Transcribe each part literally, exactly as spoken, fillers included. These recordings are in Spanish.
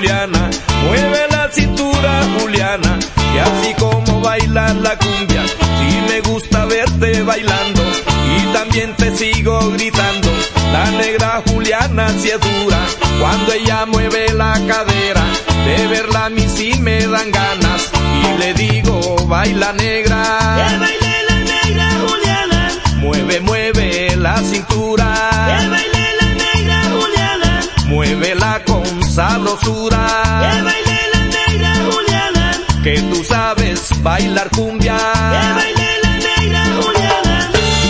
Juliana, mueve la cintura, Juliana, y así como bailas la cumbia, sí me gusta verte bailando, y también te sigo gritando, la negra Juliana si es dura, cuando ella mueve la cadera, de verla a mí sí me dan ganas, y le digo, baila negra, que baile la negra Juliana, mueve, mueve la cintura, que baile la negra Juliana, muévela con sabrosura, que baile la negra Juliana, que tú sabes bailar cumbia, que baile la negra Juliana.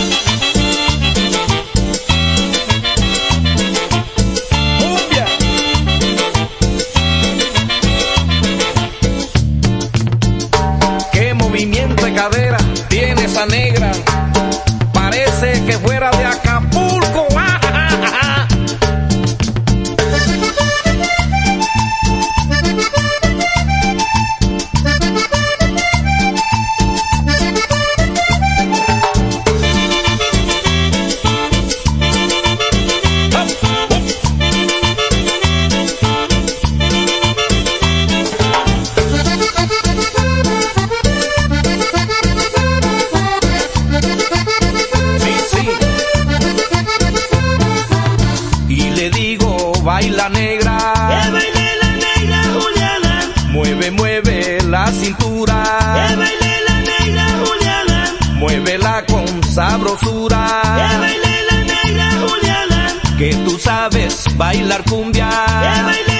cumbia. Qué movimiento de cadera tiene esa negra, parece que fuera de Acapulco. ¡Ah, ah, ah, ah! Baila negra, Que baile la negra Juliana, mueve, mueve la cintura, que baile la negra Juliana, muévela con sabrosura, que baile la negra Juliana, que tú sabes bailar cumbia, que baile